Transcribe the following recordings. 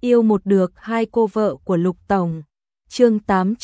Yêu một được hai cô vợ của Lục Tổng. Chương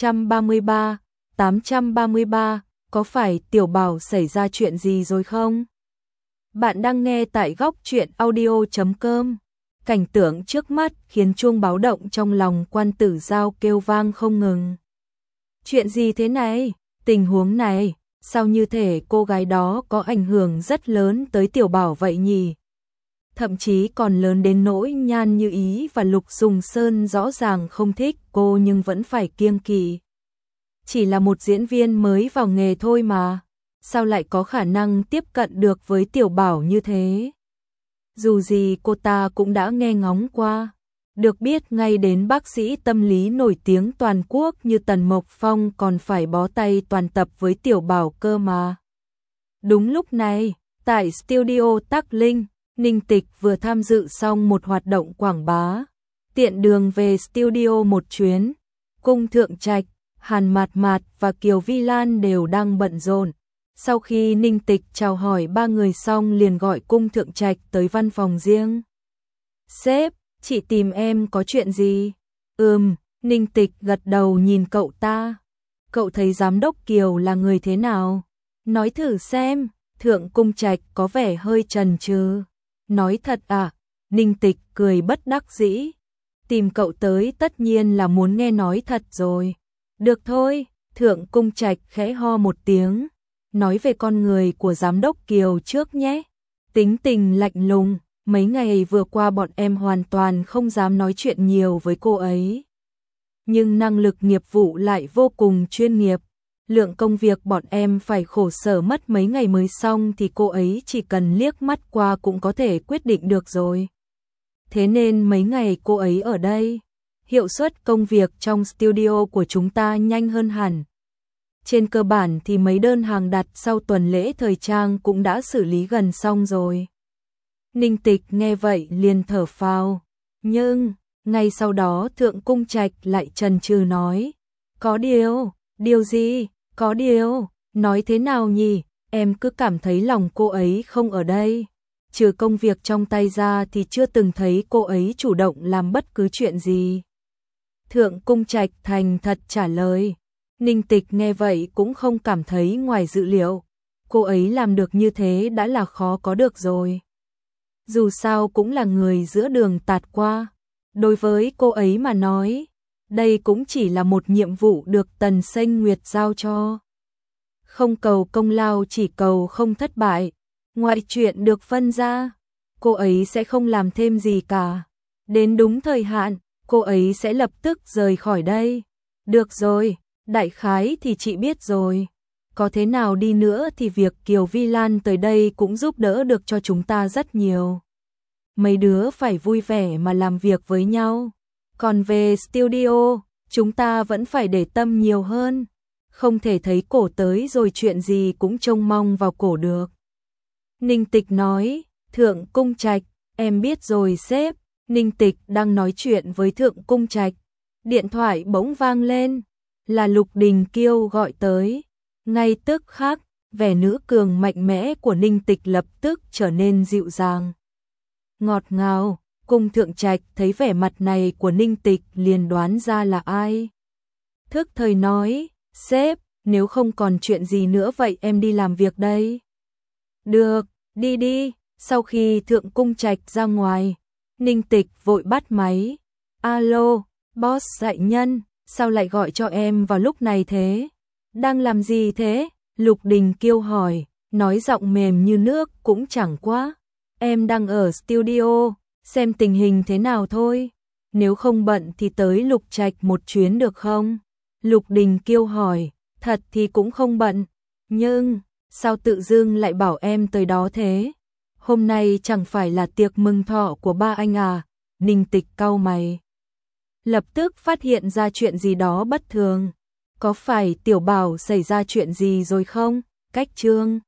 833, có phải Tiểu Bảo xảy ra chuyện gì rồi không? Bạn đang nghe tại góc truyện audio.com. Cảnh tượng trước mắt khiến chuông báo động trong lòng Quan Tử Giao kêu vang không ngừng. Chuyện gì thế này? Tình huống này, sao như thể cô gái đó có ảnh hưởng rất lớn tới Tiểu Bảo vậy nhỉ? Thậm chí còn lớn đến nỗi Nhan Như Ý và Lục Dùng Sơn rõ ràng không thích cô nhưng vẫn phải kiêng kỵ. Chỉ là một diễn viên mới vào nghề thôi mà, sao lại có khả năng tiếp cận được với Tiểu Bảo như thế? Dù gì cô ta cũng đã nghe ngóng qua, được biết ngay đến bác sĩ tâm lý nổi tiếng toàn quốc như Tần Mộc Phong còn phải bó tay toàn tập với Tiểu Bảo cơ mà. Đúng lúc này, tại studio Tắc Linh, Ninh Tịch vừa tham dự xong một hoạt động quảng bá. Tiện đường về studio một chuyến, Cung Thượng Trạch, Hàn Mạt Mạt và Kiều Vi Lan đều đang bận rộn. Sau khi Ninh Tịch chào hỏi ba người xong liền gọi Cung Thượng Trạch tới văn phòng riêng. Sếp, chị tìm em có chuyện gì? Ninh Tịch gật đầu nhìn cậu ta. Cậu thấy giám đốc Kiều là người thế nào? Nói thử xem. Thượng Cung Trạch có vẻ hơi chần chừ. Nói thật à? Ninh Tịch cười bất đắc dĩ. Tìm cậu tới tất nhiên là muốn nghe nói thật rồi. Được thôi, Thượng Cung Trạch khẽ ho một tiếng. Nói về con người của giám đốc Kiều trước nhé. Tính tình lạnh lùng, mấy ngày vừa qua bọn em hoàn toàn không dám nói chuyện nhiều với cô ấy. Nhưng năng lực nghiệp vụ lại vô cùng chuyên nghiệp. Lượng công việc bọn em phải khổ sở mất mấy ngày mới xong thì cô ấy chỉ cần liếc mắt qua cũng có thể quyết định được rồi. Thế nên mấy ngày cô ấy ở đây, hiệu suất công việc trong studio của chúng ta nhanh hơn hẳn. Trên cơ bản thì mấy đơn hàng đặt sau tuần lễ thời trang cũng đã xử lý gần xong rồi. Ninh Tịch nghe vậy liền thở phào. Nhưng, ngay sau đó Thượng Cung Trạch lại chần chừ nói. Có điều gì, có điều, nói thế nào nhỉ, em cứ cảm thấy lòng cô ấy không ở đây. Trừ công việc trong tay ra thì chưa từng thấy cô ấy chủ động làm bất cứ chuyện gì. Thượng Cung Trạch thành thật trả lời. Ninh Tịch nghe vậy cũng không cảm thấy ngoài dự liệu. Cô ấy làm được như thế đã là khó có được rồi. Dù sao cũng là người giữa đường tạt qua. Đối với cô ấy mà nói, đây cũng chỉ là một nhiệm vụ được Tần Sênh Nguyệt giao cho. Không cầu công lao chỉ cầu không thất bại. Ngoại chuyện được phân ra, cô ấy sẽ không làm thêm gì cả. Đến đúng thời hạn, cô ấy sẽ lập tức rời khỏi đây. Được rồi, đại khái thì chị biết rồi. Có thế nào đi nữa thì việc Kiều Vi Lan tới đây cũng giúp đỡ được cho chúng ta rất nhiều. Mấy đứa phải vui vẻ mà làm việc với nhau. Còn về studio, chúng ta vẫn phải để tâm nhiều hơn. Không thể thấy cổ tới rồi chuyện gì cũng trông mong vào cổ được. Ninh Tịch nói. Thượng Cung Trạch, em biết rồi sếp. Ninh Tịch đang nói chuyện với Thượng Cung Trạch. Điện thoại bỗng vang lên. Là Lục Đình Kiêu gọi tới. Ngay tức khắc, vẻ nữ cường mạnh mẽ của Ninh Tịch lập tức trở nên dịu dàng. Ngọt ngào, Cung Thượng Trạch thấy vẻ mặt này của Ninh Tịch liền đoán ra là ai. Thức thời nói, sếp, nếu không còn chuyện gì nữa vậy em đi làm việc đây. Được, đi đi. Sau khi Thượng Cung Trạch ra ngoài, Ninh Tịch vội bắt máy. Alo, boss đại nhân, sao lại gọi cho em vào lúc này thế? Đang làm gì thế? Lục Đình Kiêu hỏi, nói giọng mềm như nước cũng chẳng quá. Em đang ở studio, xem tình hình thế nào thôi. Nếu không bận thì tới Lục Trạch một chuyến được không? Lục Đình Kiêu hỏi, thật thì cũng không bận. Nhưng, sao tự dưng lại bảo em tới đó thế? Hôm nay chẳng phải là tiệc mừng thọ của ba anh à? Ninh Tịch cau mày. Lập tức phát hiện ra chuyện gì đó bất thường. Có phải Tiểu Bảo xảy ra chuyện gì rồi không? Cách chương